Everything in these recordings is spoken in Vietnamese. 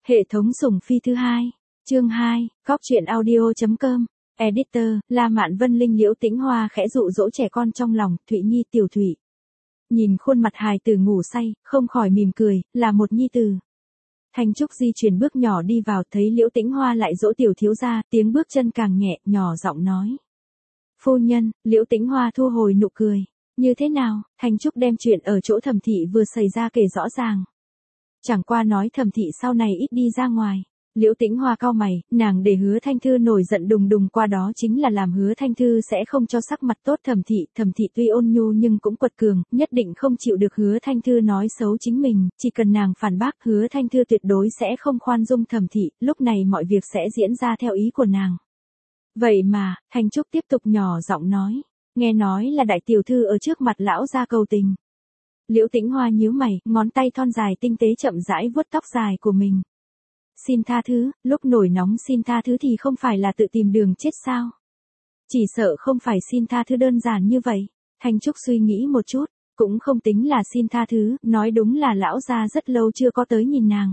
Hệ thống sủng phi thứ 2, chương 2, góc truyện audio.com, editor, La Mạn Vân Linh Liễu Tĩnh Hoa khẽ dụ dỗ trẻ con trong lòng, Thụy Nhi tiểu Thụy. Nhìn khuôn mặt hài tử ngủ say, không khỏi mỉm cười, là một nhi tử. Thanh Trúc di chuyển bước nhỏ đi vào, thấy Liễu Tĩnh Hoa lại dỗ tiểu thiếu gia, tiếng bước chân càng nhẹ, nhỏ giọng nói. Phu nhân, Liễu Tĩnh Hoa thu hồi nụ cười. Như thế nào? Thanh Trúc đem chuyện ở chỗ Thẩm thị vừa xảy ra kể rõ ràng. Chẳng qua nói Thẩm thị sau này ít đi ra ngoài. Liễu Tĩnh Hoa cau mày, nàng để Hứa Thanh Thư nổi giận đùng đùng qua đó chính là làm Hứa Thanh Thư sẽ không cho sắc mặt tốt Thẩm thị tuy ôn nhu nhưng cũng quật cường, nhất định không chịu được Hứa Thanh Thư nói xấu chính mình, chỉ cần nàng phản bác Hứa Thanh Thư tuyệt đối sẽ không khoan dung Thẩm thị, lúc này mọi việc sẽ diễn ra theo ý của nàng. Vậy mà, Thanh Trúc tiếp tục nhỏ giọng nói, nghe nói là đại tiểu thư ở trước mặt lão gia cầu tình. Liễu Tĩnh Hoa nhíu mày, ngón tay thon dài tinh tế chậm rãi vuốt tóc dài của mình. Xin tha thứ, lúc nổi nóng xin tha thứ thì không phải là tự tìm đường chết sao? Chỉ sợ không phải xin tha thứ đơn giản như vậy. Thanh Trúc suy nghĩ một chút, cũng không tính là xin tha thứ, nói đúng là lão gia rất lâu chưa có tới nhìn nàng.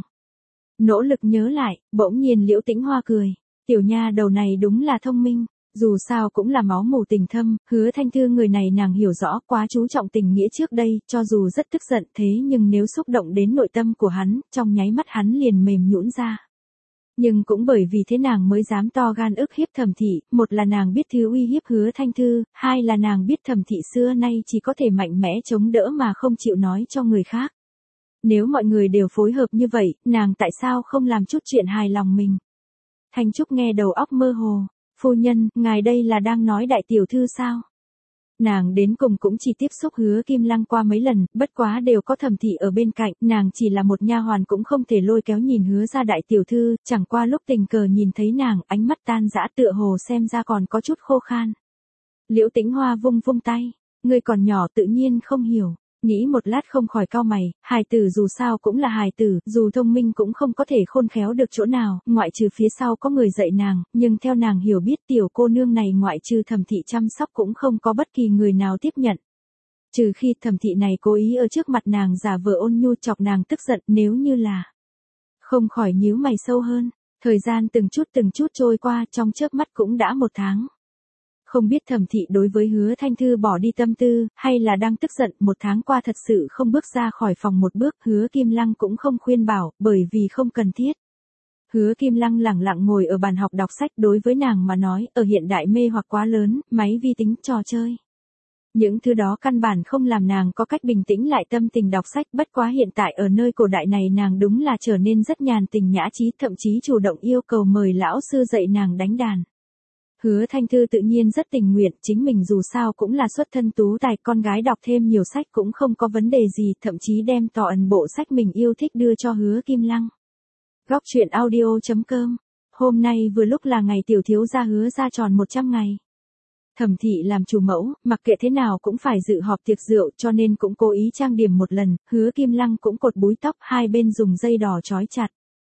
Nỗ lực nhớ lại, bỗng nhiên Liễu Tĩnh Hoa cười. Tiểu nha đầu này đúng là thông minh. Dù sao cũng là máu mủ tình thâm, Hứa Thanh Thư người này nàng hiểu rõ, quá chú trọng tình nghĩa trước đây, cho dù rất tức giận thế nhưng nếu xúc động đến nội tâm của hắn, trong nháy mắt hắn liền mềm nhũn ra. Nhưng cũng bởi vì thế nàng mới dám to gan ức hiếp Thẩm thị, một là nàng biết thứ uy hiếp Hứa Thanh Thư, hai là nàng biết Thẩm thị xưa nay chỉ có thể mạnh mẽ chống đỡ mà không chịu nói cho người khác. Nếu mọi người đều phối hợp như vậy, nàng tại sao không làm chút chuyện hài lòng mình? Thanh Trúc nghe đầu óc mơ hồ. Phu nhân, ngài đây là đang nói đại tiểu thư sao? Nàng đến cùng cũng chỉ tiếp xúc Hứa Kim Lăng qua mấy lần, bất quá đều có Thẩm thị ở bên cạnh, nàng chỉ là một nha hoàn cũng không thể lôi kéo nhìn Hứa ra đại tiểu thư, chẳng qua lúc tình cờ nhìn thấy nàng, ánh mắt tan dã tựa hồ xem ra còn có chút khô khan. Liễu Tĩnh Hoa vung vung tay, ngươi còn nhỏ tự nhiên không hiểu. Nghĩ một lát không khỏi cau mày, hài tử dù sao cũng là hài tử, dù thông minh cũng không có thể khôn khéo được chỗ nào, ngoại trừ phía sau có người dạy nàng, nhưng theo nàng hiểu biết tiểu cô nương này ngoại trừ Thẩm thị chăm sóc cũng không có bất kỳ người nào tiếp nhận. Trừ khi Thẩm thị này cố ý ở trước mặt nàng giả vờ ôn nhu chọc nàng tức giận, nếu như là. Không khỏi nhíu mày sâu hơn, thời gian từng chút trôi qua, trong chớp mắt cũng đã 1 tháng. Không biết Thẩm thị đối với Hứa Thanh Thư bỏ đi tâm tư, hay là đang tức giận, 1 tháng qua thật sự không bước ra khỏi phòng một bước, Hứa Kim Lăng cũng không khuyên bảo, bởi vì không cần thiết. Hứa Kim Lăng lẳng lặng ngồi ở bàn học đọc sách, đối với nàng mà nói, ở hiện đại mê hoặc quá lớn, máy vi tính, trò chơi. Những thứ đó căn bản không làm nàng có cách bình tĩnh lại tâm tình đọc sách, bất quá hiện tại ở nơi cổ đại này nàng đúng là trở nên rất nhàn tình nhã trí, thậm chí chủ động yêu cầu mời lão sư dạy nàng đánh đàn. Hứa Thanh Thư tự nhiên rất tình nguyện, chính mình dù sao cũng là xuất thân tú tài, con gái đọc thêm nhiều sách cũng không có vấn đề gì, thậm chí đem toàn bộ sách mình yêu thích đưa cho Hứa Kim Lăng. Góc truyện audio.com, hôm nay vừa lúc là ngày tiểu thiếu gia Hứa ra tròn 100 ngày. Thẩm thị làm chủ mẫu, mặc kệ thế nào cũng phải dự họp tiệc rượu cho nên cũng cố ý trang điểm một lần, Hứa Kim Lăng cũng cột búi tóc, hai bên dùng dây đỏ trói chặt.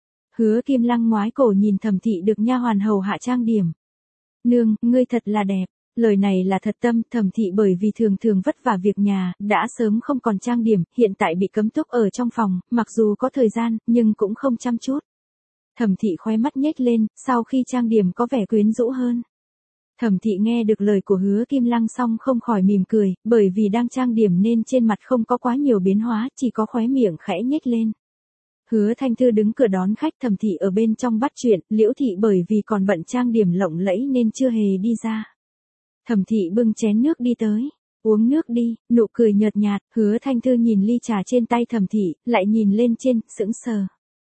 Hứa Kim Lăng ngoái cổ nhìn Thẩm thị được nha hoàn hầu hạ trang điểm. Nương, ngươi thật là đẹp. Lời này là thật tâm, Thẩm thị bởi vì thường vất vả việc nhà, đã sớm không còn trang điểm, hiện tại bị cấm túc ở trong phòng, mặc dù có thời gian, nhưng cũng không chăm chút. Thẩm thị khóe mắt nhếch lên, sau khi trang điểm có vẻ quyến rũ hơn. Thẩm thị nghe được lời của Hứa Kim Lăng xong không khỏi mỉm cười, bởi vì đang trang điểm nên trên mặt không có quá nhiều biến hóa, chỉ có khóe miệng khẽ nhếch lên. Hứa Thanh Thư đứng cửa đón khách, Thẩm thị ở bên trong bắt chuyện, Liễu thị bởi vì còn bận trang điểm lộng lẫy nên chưa hề đi ra. Thẩm thị bưng chén nước đi tới, uống nước đi, nụ cười nhợt nhạt, Hứa Thanh Thư nhìn ly trà trên tay Thẩm thị, lại nhìn lên trên, sững sờ.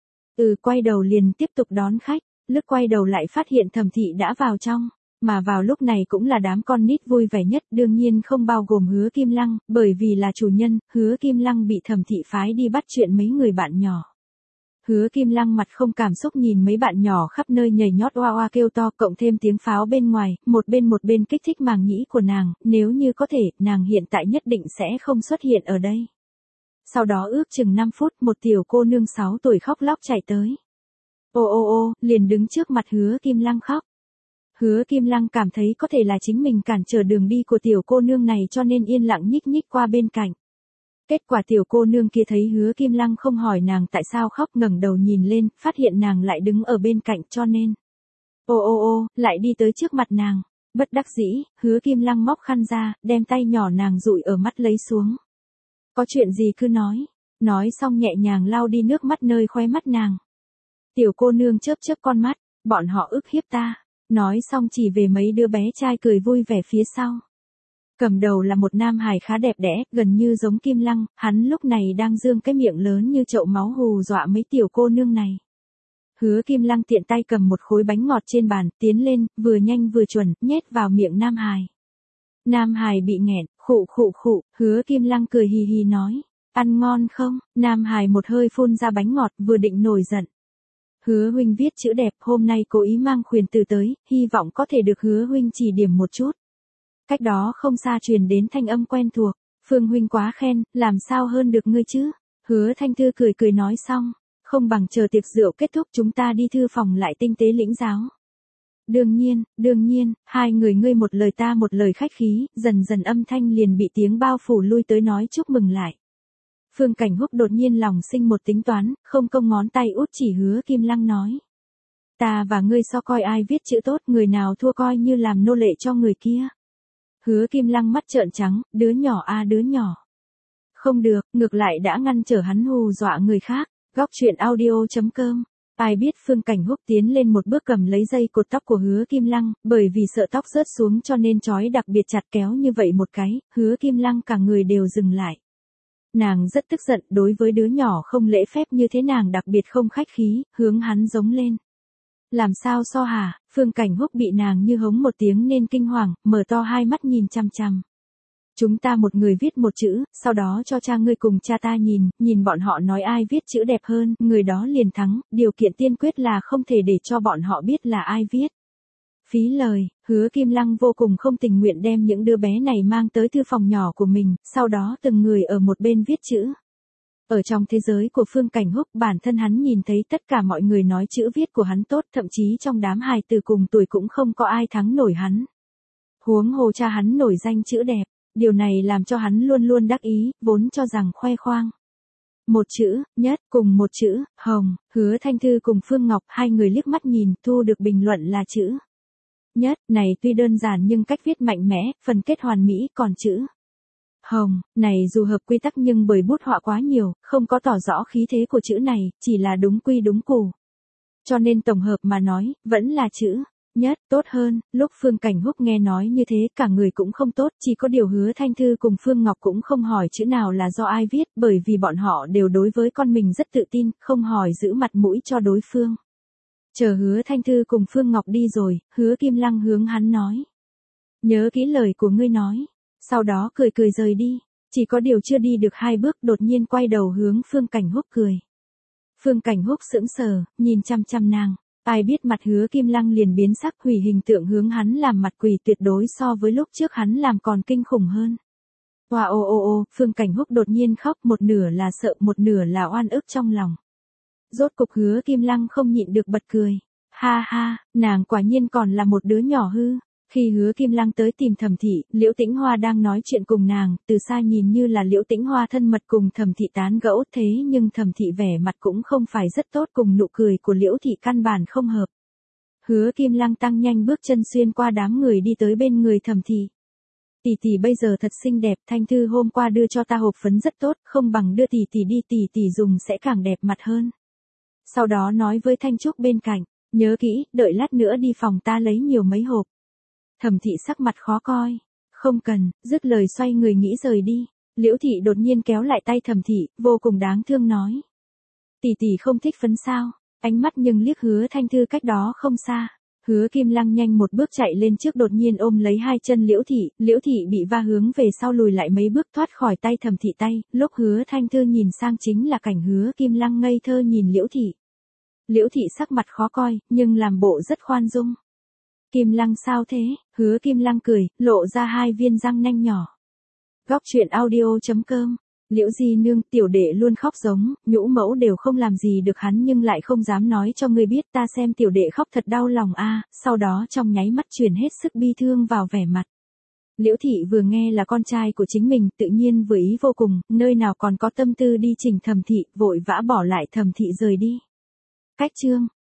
Quay đầu liền tiếp tục đón khách, lướt quay đầu lại phát hiện Thẩm thị đã vào trong, mà vào lúc này cũng là đám con nít vui vẻ nhất, đương nhiên không bao gồm Hứa Kim Lăng, bởi vì là chủ nhân, Hứa Kim Lăng bị Thẩm thị phái đi bắt chuyện mấy người bạn nhỏ. Hứa Kim Lăng mặt không cảm xúc nhìn mấy bạn nhỏ khắp nơi nhảy nhót oa oa kêu to, cộng thêm tiếng pháo bên ngoài, một bên kích thích màng nhĩ của nàng, nếu như có thể, nàng hiện tại nhất định sẽ không xuất hiện ở đây. Sau đó ước chừng 5 phút, một tiểu cô nương 6 tuổi khóc lóc chạy tới. Ô, liền đứng trước mặt Hứa Kim Lăng khóc. Hứa Kim Lăng cảm thấy có thể là chính mình cản trở đường đi của tiểu cô nương này cho nên yên lặng nhích qua bên cạnh. Kết quả tiểu cô nương kia thấy Hứa Kim Lăng không hỏi nàng tại sao khóc, ngẩng đầu nhìn lên, phát hiện nàng lại đứng ở bên cạnh cho nên. Ô ô ô, lại đi tới trước mặt nàng. Bất đắc dĩ, Hứa Kim Lăng móc khăn ra, đem tay nhỏ nàng dụi ở mắt lấy xuống. Có chuyện gì cứ nói. Nói xong nhẹ nhàng lau đi nước mắt nơi khóe mắt nàng. Tiểu cô nương chớp chớp con mắt, bọn họ ức hiếp ta. Nói xong chỉ về mấy đứa bé trai cười vui vẻ phía sau. Cầm đầu là một nam hài khá đẹp đẽ, gần như giống Kim Lăng, hắn lúc này đang dương cái miệng lớn như chậu máu hù dọa mấy tiểu cô nương này. Hứa Kim Lăng tiện tay cầm một khối bánh ngọt trên bàn, tiến lên, vừa nhanh vừa chuẩn, nhét vào miệng nam hài. Nam hài bị nghẹn, khụ khụ khụ, Hứa Kim Lăng cười hì hì nói, ăn ngon không? Nam hài một hơi phun ra bánh ngọt, vừa định nổi giận. Hứa huynh viết chữ đẹp, hôm nay cố ý mang khuyển từ tới, hy vọng có thể được Hứa huynh chỉ điểm một chút. Cách đó không xa truyền đến thanh âm quen thuộc, Phương huynh quá khen, làm sao hơn được ngươi chứ? Hứa Thanh Thư cười cười nói xong, không bằng chờ tiệc rượu kết thúc chúng ta đi thư phòng lại tinh tế lĩnh giáo. Đương nhiên, hai người ngươi một lời ta một lời khách khí, dần dần âm thanh liền bị tiếng bao phủ lui tới nói chúc mừng lại. Phương Cảnh Húc đột nhiên lòng sinh một tính toán, không công ngón tay út chỉ Hứa Kim Lăng nói. Ta và ngươi so coi ai viết chữ tốt, người nào thua coi như làm nô lệ cho người kia. Hứa Kim Lăng mắt trợn trắng, đứa nhỏ a đứa nhỏ. Không được, ngược lại đã ngăn trở hắn hù dọa người khác. Góc truyện audio.com. Ai biết Phương Cảnh Húc tiến lên một bước cầm lấy dây cột tóc của Hứa Kim Lăng, bởi vì sợ tóc rớt xuống cho nên trói đặc biệt chặt, kéo như vậy một cái, Hứa Kim Lăng cả người đều dừng lại. Nàng rất tức giận, đối với đứa nhỏ không lễ phép như thế nàng đặc biệt không khách khí, hướng hắn giống lên. Làm sao so hả? Phương Cảnh Húc bị nàng như hống một tiếng nên kinh hoàng, mở to hai mắt nhìn chằm chằm. Chúng ta một người viết một chữ, sau đó cho cha ngươi cùng cha ta nhìn bọn họ nói ai viết chữ đẹp hơn, người đó liền thắng, điều kiện tiên quyết là không thể để cho bọn họ biết là ai viết. Phí lời, Hứa Kim Lăng vô cùng không tình nguyện đem những đứa bé này mang tới thư phòng nhỏ của mình, sau đó từng người ở một bên viết chữ. Ở trong thế giới của Phương Cảnh Húc, bản thân hắn nhìn thấy tất cả mọi người nói chữ viết của hắn tốt, thậm chí trong đám hài từ cùng tuổi cũng không có ai thắng nổi hắn. Huống hồ cha hắn nổi danh chữ đẹp, điều này làm cho hắn luôn luôn đắc ý, vốn cho rằng khoe khoang. Một chữ, nhất, cùng một chữ, hồng, Hứa Thanh Thư cùng Phương Ngọc, hai người liếc mắt nhìn, thu được bình luận là chữ nhất, này tuy đơn giản nhưng cách viết mạnh mẽ, phần kết hoàn mỹ, còn chữ hồng, này dù hợp quy tắc nhưng bởi bút họa quá nhiều, không có tỏ rõ khí thế của chữ này, chỉ là đúng quy đúng củ. Cho nên tổng hợp mà nói, vẫn là chữ nhất tốt hơn. Lúc Phương Cảnh Húc nghe nói như thế, cả người cũng không tốt, chỉ có điều Hứa Thanh Thư cùng Phương Ngọc cũng không hỏi chữ nào là do ai viết, bởi vì bọn họ đều đối với con mình rất tự tin, không hỏi giữ mặt mũi cho đối phương. Chờ Hứa Thanh Thư cùng Phương Ngọc đi rồi, Hứa Kim Lăng hướng hắn nói. Nhớ kỹ lời của ngươi nói. Sau đó cười cười rời đi. Chỉ có điều chưa đi được hai bước đột nhiên quay đầu hướng Phương Cảnh Húc cười. Phương Cảnh Húc sững sờ, nhìn chăm chăm nàng. Ai biết mặt Hứa Kim Lăng liền biến sắc, hủy hình tượng hướng hắn làm mặt quỷ, tuyệt đối so với lúc trước hắn làm còn kinh khủng hơn. Wow ô ô ô, Phương Cảnh Húc đột nhiên khóc, một nửa là sợ, một nửa là oan ức trong lòng. Rốt cục Hứa Kim Lăng không nhịn được bật cười. Ha ha, nàng quả nhiên còn là một đứa nhỏ hư. Khi Hứa Kim Lăng tới tìm Thẩm Thị, Liễu Tĩnh Hoa đang nói chuyện cùng nàng, từ xa nhìn như là Liễu Tĩnh Hoa thân mật cùng Thẩm Thị tán gẫu, thế nhưng Thẩm Thị vẻ mặt cũng không phải rất tốt, cùng nụ cười của Liễu Thị căn bản không hợp. Hứa Kim Lăng tăng nhanh bước chân xuyên qua đám người đi tới bên người Thẩm Thị. Tỷ tỷ bây giờ thật xinh đẹp, Thanh Thư hôm qua đưa cho ta hộp phấn rất tốt, không bằng đưa tỷ tỷ đi, tỷ tỷ dùng sẽ càng đẹp mặt hơn. Sau đó nói với Thanh Trúc bên cạnh, nhớ kỹ, đợi lát nữa đi phòng ta lấy nhiều mấy hộp. Thẩm Thị sắc mặt khó coi. Không cần, dứt lời xoay người nghĩ rời đi. Liễu Thị đột nhiên kéo lại tay Thẩm Thị, vô cùng đáng thương nói. Tỷ tỷ không thích phấn sao? Ánh mắt nhưng liếc Hứa Thanh Thư cách đó không xa. Hứa Kim Lăng nhanh một bước chạy lên trước, đột nhiên ôm lấy hai chân Liễu Thị bị va hướng về sau lùi lại mấy bước thoát khỏi tay Thẩm Thị tay. Lúc Hứa Thanh Thư nhìn sang chính là cảnh Hứa Kim Lăng ngây thơ nhìn Liễu Thị. Liễu Thị sắc mặt khó coi, nhưng làm bộ rất khoan dung. Kim Lăng sao thế? Hứa Kim Lăng cười, lộ ra hai viên răng nanh nhỏ. Góc truyện audio.com. Liễu Di Nương, tiểu đệ luôn khóc giống, nhũ mẫu đều không làm gì được hắn nhưng lại không dám nói cho ngươi biết, ta xem tiểu đệ khóc thật đau lòng a. Sau đó trong nháy mắt truyền hết sức bi thương vào vẻ mặt. Liễu Thị vừa nghe là con trai của chính mình, tự nhiên vừa ý vô cùng, nơi nào còn có tâm tư đi chỉnh Thẩm Thị, vội vã bỏ lại Thẩm Thị rời đi. Cách chương